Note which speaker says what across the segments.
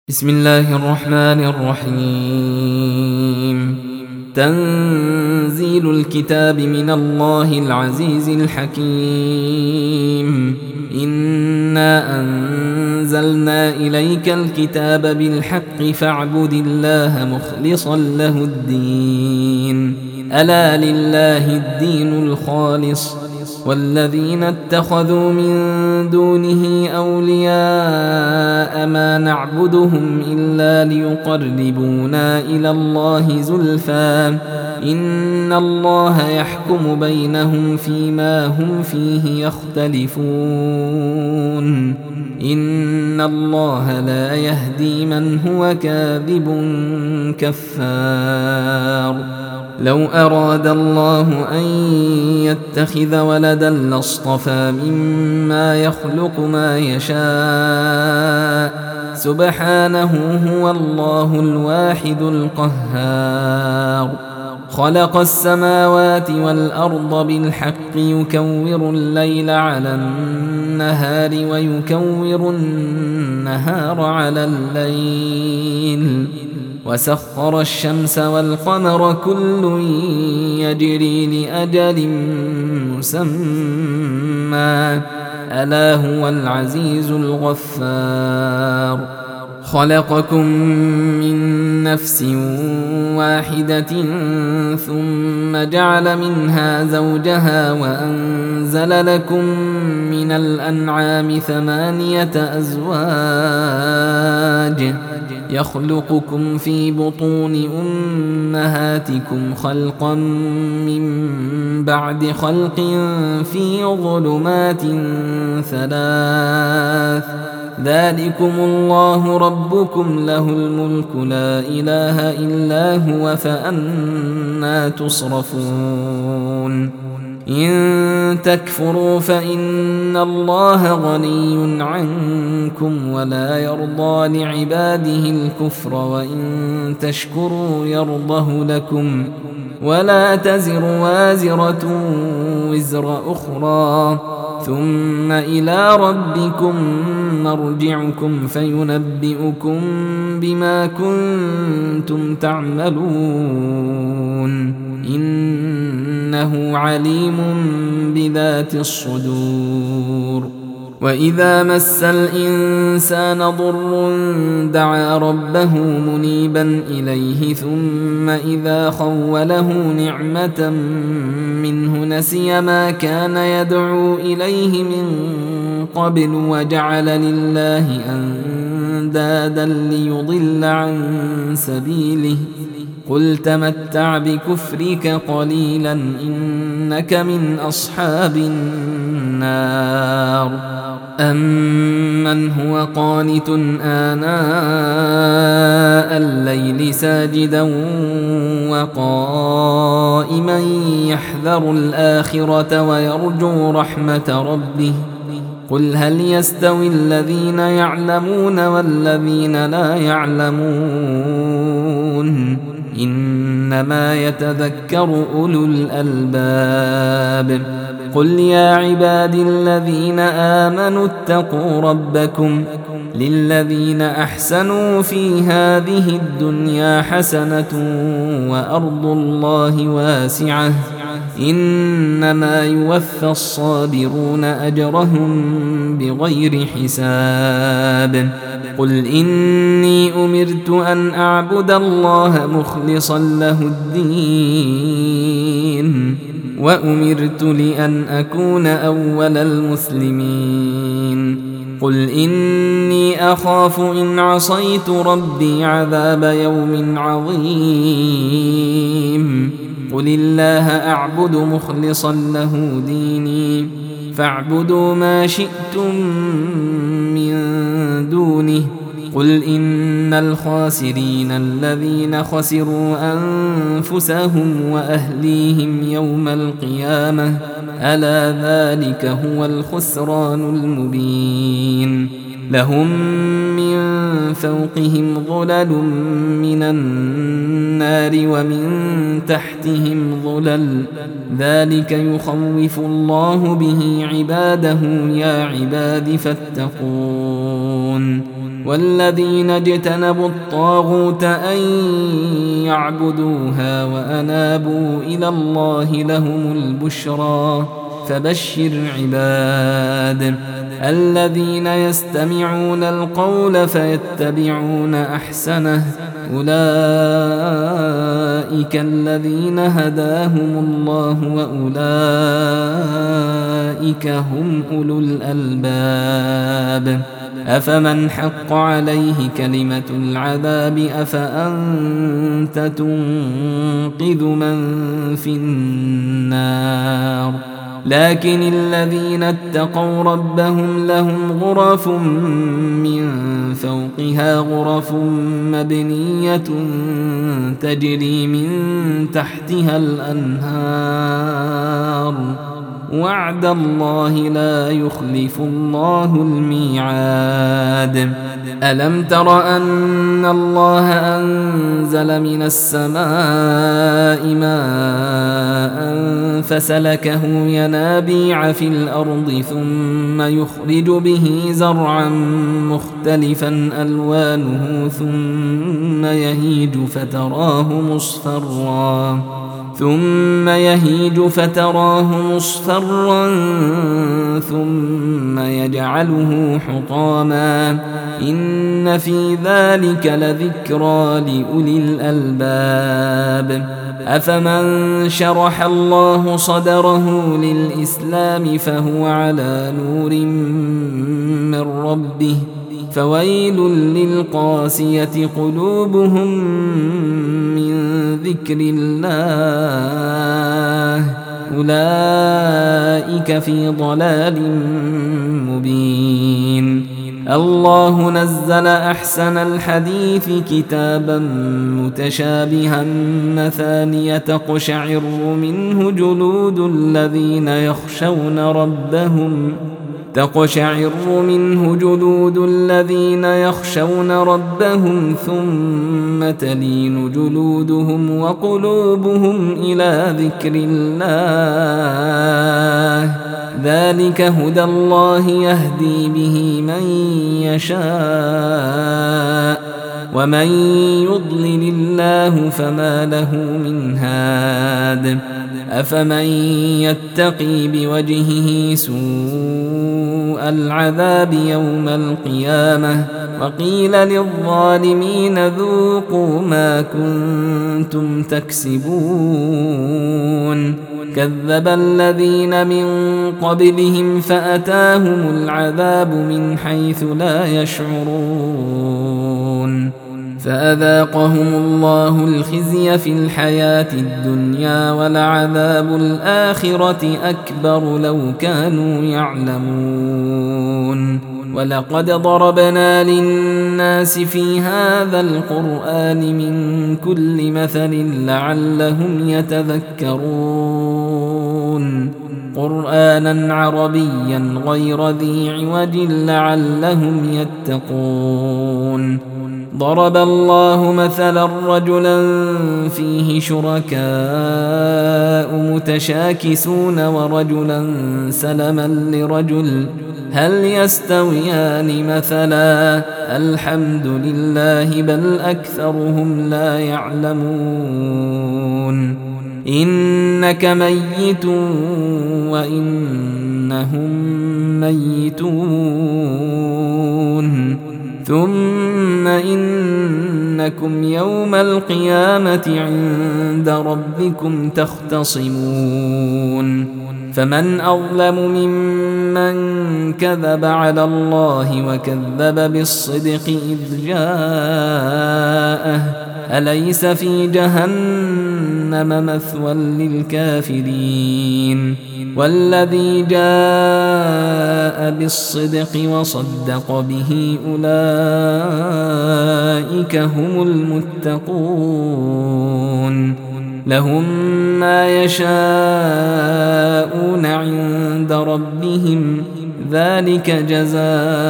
Speaker 1: بسم الله الرحمن الرحيم. تنزيل الكتاب من الله العزيز الحكيم. إنا أنزلنا إليك الكتاب بالحق فاعبد الله مخلصا له الدين. ألا لله الدين الخالص والذين اتخذوا من دونه أولياء ما نعبدهم إلا ليقربونا إلى الله زلفى إن الله يحكم بينهم فيما هم فيه يختلفون إن الله لا يهدي من هو كاذب كفار. لو أراد الله أن يتخذ ولدا لاصطفى مما يخلق ما يشاء سبحانه هو الله الواحد القهار. خلق السماوات والأرض بالحق يكور الليل على النهار ويكور النهار على الليل وسخر الشمس والقمر كل يجري لأجل مسمى ألا هو العزيز الغفار. خلقكم من نفس واحدة ثم جعل منها زوجها وأنزل لكم من الأنعام 8 أزواج يخلقكم في بطون أمهاتكم خلقا من بعد خلق في ظلمات 3 ذلكم الله ربكم له الملك لا إله إلا هو فأنى تصرفون. إن تكفروا فإن الله غني عنكم ولا يرضى لعباده الكفر وإن تشكروا يرضه لكم ولا تزر وازرة وزر أخرى ثم إلى ربكم مرجعكم فينبئكم بما كنتم تعملون إنه عليم بذات الصدور. وإذا مس الإنسان ضر دعا ربه منيبا إليه ثم إذا خوله نعمة منه نسي ما كان يدعو إليه من قبل وجعل لله أندادا ليضل عن سبيله قل تمتع بكفرك قليلا إنك من أصحاب النار. أمن هو قانت آناء الليل ساجدا وقائما يحذر الآخرة ويرجو رحمة ربه قل هل يستوي الذين يعلمون والذين لا يعلمون إنما يتذكر أولو الألباب. قل يا عبادي الذين آمنوا اتقوا ربكم للذين أحسنوا في هذه الدنيا حسنة وأرض الله واسعة إنما يوفى الصابرون أجرهم بغير حساب. قل إني أمرت أن أعبد الله مخلصا له الدين وأمرت لأن أكون أول المسلمين. قل إني أخاف إن عصيت ربي عذاب يوم عظيم. قل الله أعبد مخلصا له ديني فاعبدوا ما شئتم من دونه. قل إن الخاسرين الذين خسروا أنفسهم وأهليهم يوم القيامة ألا ذلك هو الخسران المبين. لهم من فوقهم ظلل من النار ومن تحتهم ظلل ذلك يخوف الله به عباده يا عباد فاتقون. والذين اجتنبوا الطاغوت أن يعبدوها وأنابوا إلى الله لهم البشرى فبشر عباد الذين يستمعون القول فيتبعون أحسنه أولئك الذين هداهم الله وأولئك هم أولو الألباب أفمن حق عليه كلمة العذاب أفأنت تنقذ من في النار لكن الذين اتقوا ربهم لهم غرف من فوقها غرف مبنية تجري من تحتها الأنهار وعد الله لا يخلف الله الميعاد ألم تر أن الله أنزل من السماء ماء فسلكه ينابيع في الأرض ثم يخرج به زرعا مختلفا ألوانه ثم يهيج فتراه مصفرا ثم يجعله حطاما إن في ذلك لذكرى لأولي الألباب أفمن شرح الله صدره للإسلام فهو على نور من ربه فويل للقاسية قلوبهم من ذكر الله أولئك في ضلال مبين الله نزل أحسن الحديث كتابا متشابها مثانية تقشعر منه جلود الذين يخشون ربهم ثم تلين جلودهم وقلوبهم إلى ذكر الله ذلك هدى الله يهدي به من يشاء ومن يضلل الله فما له من هاد أفمن يتقي بوجهه سوء العذاب يوم القيامة وقيل للظالمين ذوقوا ما كنتم تكسبون كذب الذين من قبلهم فأتاهم العذاب من حيث لا يشعرون فأذاقهم الله الخزي في الحياة الدنيا ولعذاب الآخرة أكبر لو كانوا يعلمون ولقد ضربنا للناس في هذا القرآن من كل مثل لعلهم يتذكرون قرآنا عربيا غير ذي عوج لعلهم يتقون ضرب الله مثلا رجلا فيه شركاء متشاكسون ورجلا سلما لرجل هل يستويان مثلا الحمد لله بل أكثرهم لا يعلمون إنك ميت وإنهم ميتون ثم إنكم يوم القيامة عند ربكم تختصمون فمن أظلم ممن كذب على الله وكذب بالصدق إذ جاءه أليس في جهنم مثوى للكافرين والذي جاء بالصدق وصدق به أولئك هم المتقون لهم ما يشاءون عند ربهم ذلك جزاء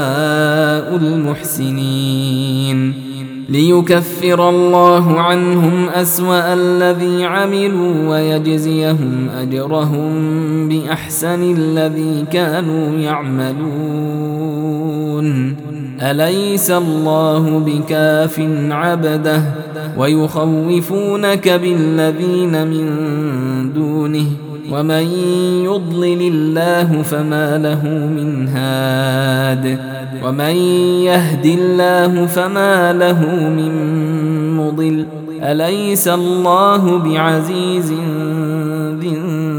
Speaker 1: المحسنين ليكفر الله عنهم أسوأ الذي عملوا ويجزيهم أجرهم بأحسن الذي كانوا يعملون أليس الله بكاف عبده ويخوفونك بالذين من دونه ومن يضلل الله فما له من هاد ومن يهد الله فما له من مضل أليس الله بعزيز ذي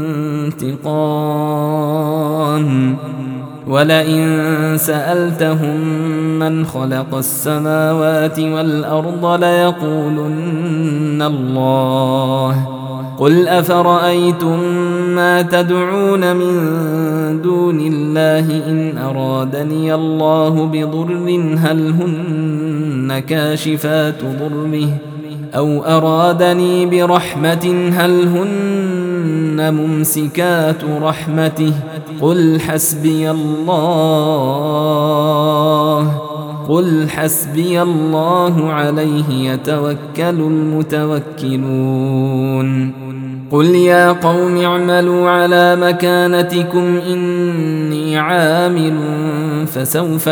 Speaker 1: انتقام ولئن سألتهم من خلق السماوات والأرض ليقولن الله قل أفرأيتم ما تدعون من دون الله إن أرادني الله بضر هل هن كاشفات ضره أو أرادني برحمة هل هن ممسكات رحمته قل حسبي الله عليه يتوكل المتوكلون قل يا قوم اعملوا على مكانتكم إني عامل فسوف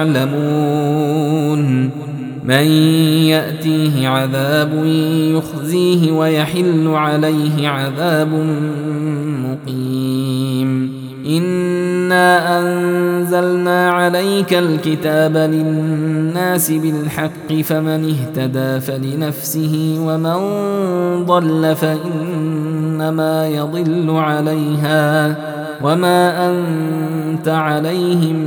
Speaker 1: تعلمون من يأتيه عذاب يخزيه ويحل عليه عذاب مقيم إنا أنزلنا عليك الكتاب للناس بالحق فمن اهتدى فلنفسه ومن ضل فإنما يضل عليها وما أنت عليهم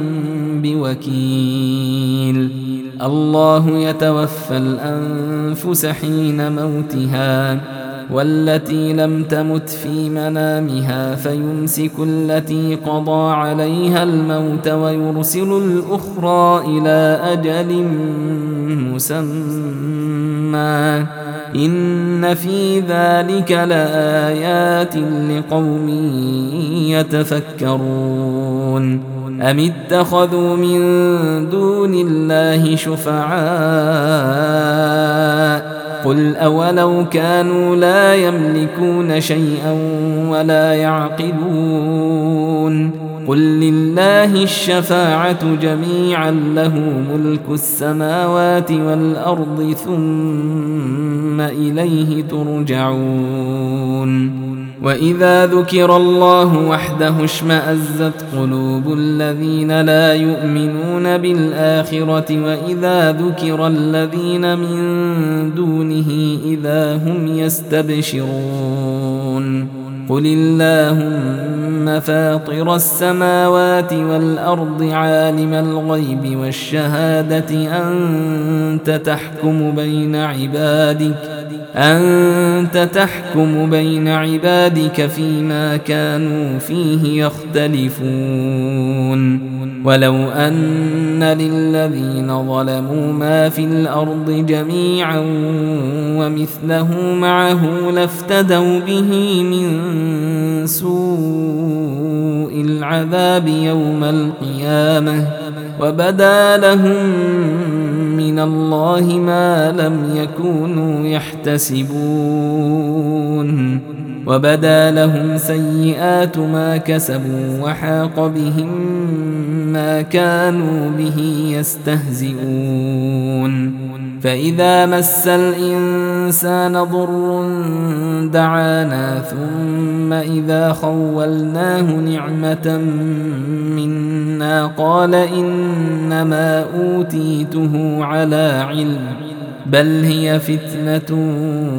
Speaker 1: بوكيل الله يتوفى الأنفس حين موتها والتي لم تمت في منامها فيمسك التي قضى عليها الموت ويرسل الأخرى إلى أجل مسمى إن في ذلك لآيات لقوم يتفكرون أم اتخذوا من دون الله شفعاء قل أولو كانوا لا يملكون شيئا ولا يعقلون قل لله الشفاعة جميعا له ملك السماوات والأرض ثم إليه ترجعون وإذا ذكر الله وحده اشمأزت قلوب الذين لا يؤمنون بالآخرة وإذا ذكر الذين من دونه إذا هم يستبشرون قل اللهم فاطر السماوات والأرض عالم الغيب والشهادة أنت تحكم بين عبادك فيما كانوا فيه يختلفون ولو أن للذين ظلموا ما في الأرض جميعا ومثله معه لافتدوا به من سوء العذاب يوم القيامة وبدا لهم من الله ما لم يكونوا يحتسبون وبدا لهم سيئات ما كسبوا وحاق بهم ما كانوا به يستهزئون فإذا مس الإنسان ضر دعانا ثم إذا خولناه نعمة منا قال إنما أوتيته على علم بل هي فتنة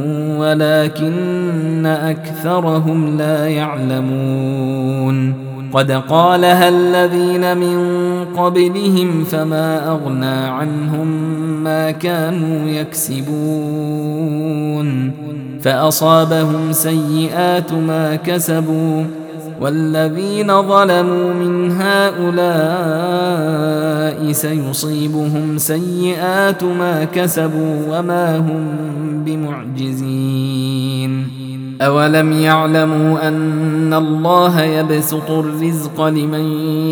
Speaker 1: ولكن أكثرهم لا يعلمون قد قالها الذين من قبلهم فما أغنى عنهم ما كانوا يكسبون فأصابهم سيئات ما كسبوا والذين ظلموا من هؤلاء سيصيبهم سيئات ما كسبوا وما هم بمعجزين أولم يعلموا أن الله يبسط الرزق لمن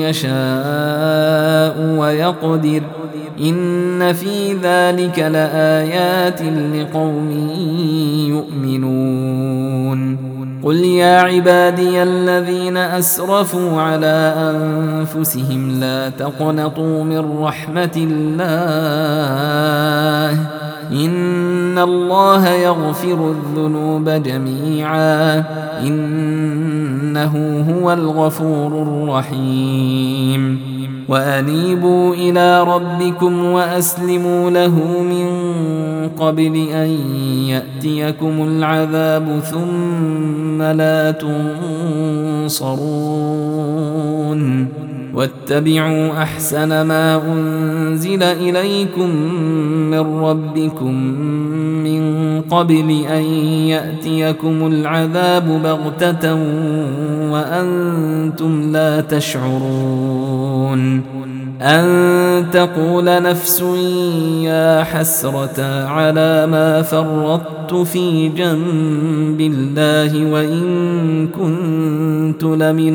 Speaker 1: يشاء ويقدر إن في ذلك لآيات لقوم يؤمنون قل يا عبادي الذين أسرفوا على أنفسهم لا تقنطوا من رحمة الله إن الله يغفر الذنوب جميعا إنه هو الغفور الرحيم وأنيبوا إلى ربكم وأسلموا له من قبل أن يأتيكم العذاب ثم لا تنصرون واتبعوا أحسن ما أنزل إليكم من ربكم من قبل أن يأتيكم العذاب بغتة وأنتم لا تشعرون أن تقول نفس يا حسرة على ما فرطت في جنب الله وإن كنت لمن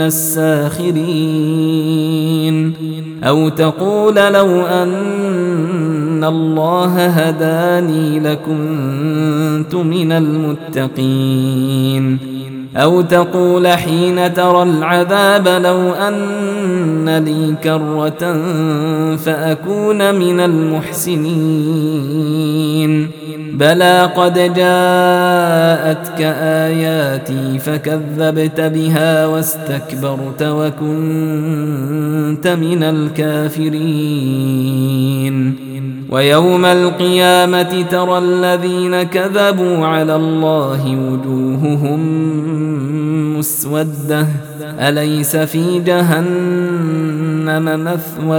Speaker 1: الساخرين أو تقول لو أن الله هداني لكنت من المتقين أو تقول حين ترى العذاب لو أن لي كرة فأكون من المحسنين بلى قد جاءتك آياتي فكذبت بها واستكبرت وكنت من الكافرين ويوم القيامة ترى الذين كذبوا على الله وجوههم مسودة أليس في جهنم مثوى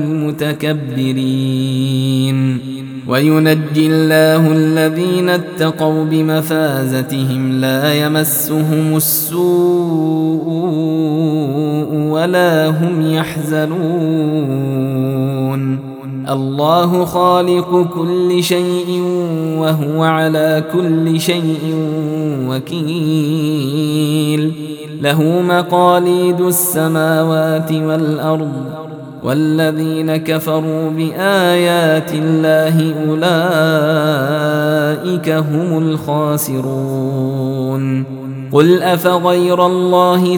Speaker 1: للمتكبرين وينجي الله الذين اتقوا بمفازتهم لا يمسهم السوء ولا هم يحزنون الله خالق كل شيء وهو على كل شيء وكيل له مقاليد السماوات والأرض والذين كفروا بآيات الله أولئك هم الخاسرون قل أفغير الله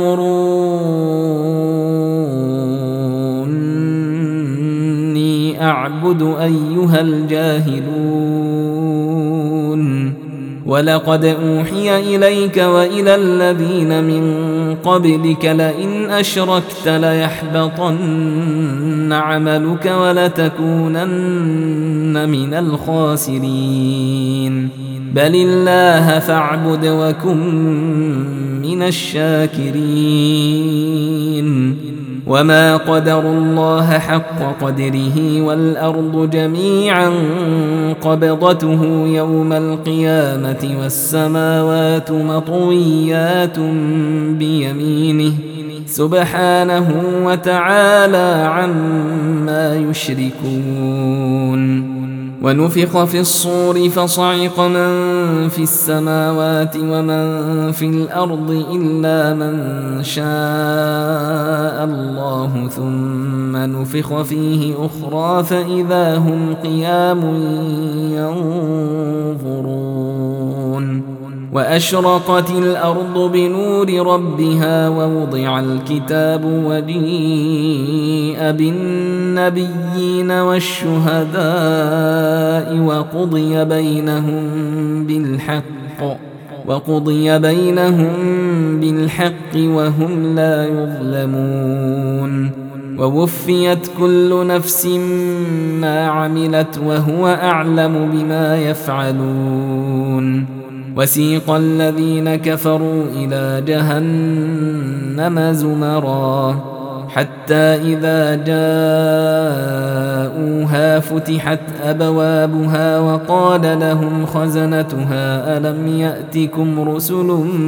Speaker 1: تأمروني أعبد أيها الجاهلون ولقد أوحي إليك وإلى الذين من قبلك لئن أشركت ليحبطن عملك ولتكونن من الخاسرين بل الله فاعبد وكن من الشاكرين وما قدروا الله حق قدره والأرض جميعا قبضته يوم القيامة والسماوات مطويات بيمينه سبحانه وتعالى عما يشركون ونفخ في الصور فصعق من في السماوات ومن في الأرض إلا من شاء الله ثم نفخ فيه أخرى فإذا هم قيام ينظرون وأشرقت الأرض بنور ربها ووضع الكتاب وجيء بالنبيين والشهداء وقضي بينهم بالحق وهم لا يظلمون ووفيت كل نفس ما عملت وهو أعلم بما يفعلون وسيق الذين كفروا إلى جهنم زمرا حتى إذا جاءوها فتحت أبوابها وقال لهم خزنتها ألم يأتكم رسل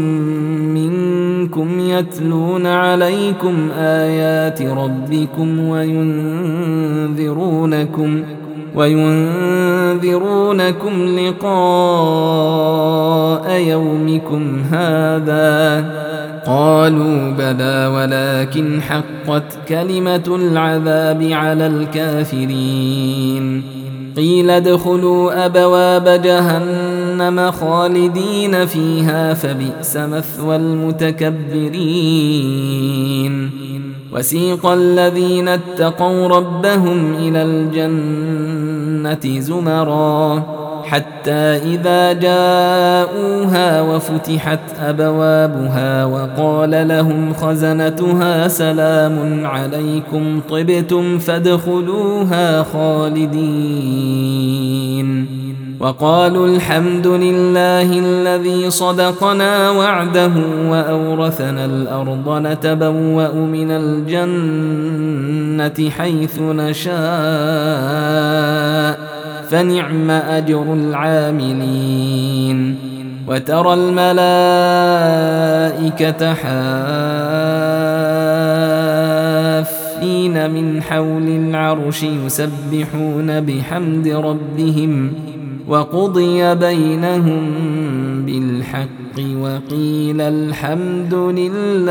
Speaker 1: منكم يتلون عليكم آيات ربكم وينذرونكم لقاء يومكم هذا قالوا بلى ولكن حقت كلمة العذاب على الكافرين قيل ادخلوا أبواب جهنم خالدين فيها فبئس مثوى المتكبرين وسيق الذين اتقوا ربهم إلى الجنة زمرا حتى إذا جاءوها وفتحت أبوابها وقال لهم خزنتها سلام عليكم طبتم فادخلوها خالدين وقالوا الحمد لله الذي صدقنا وعده وأورثنا الأرض نتبوأ من الجنة حيث نشاء فنعم أجر العاملين وترى الملائكة حافين من حول العرش يسبحون بحمد ربهم وقضي بينهم بالحق وقيل الحمد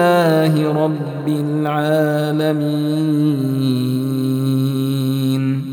Speaker 1: لله رب العالمين.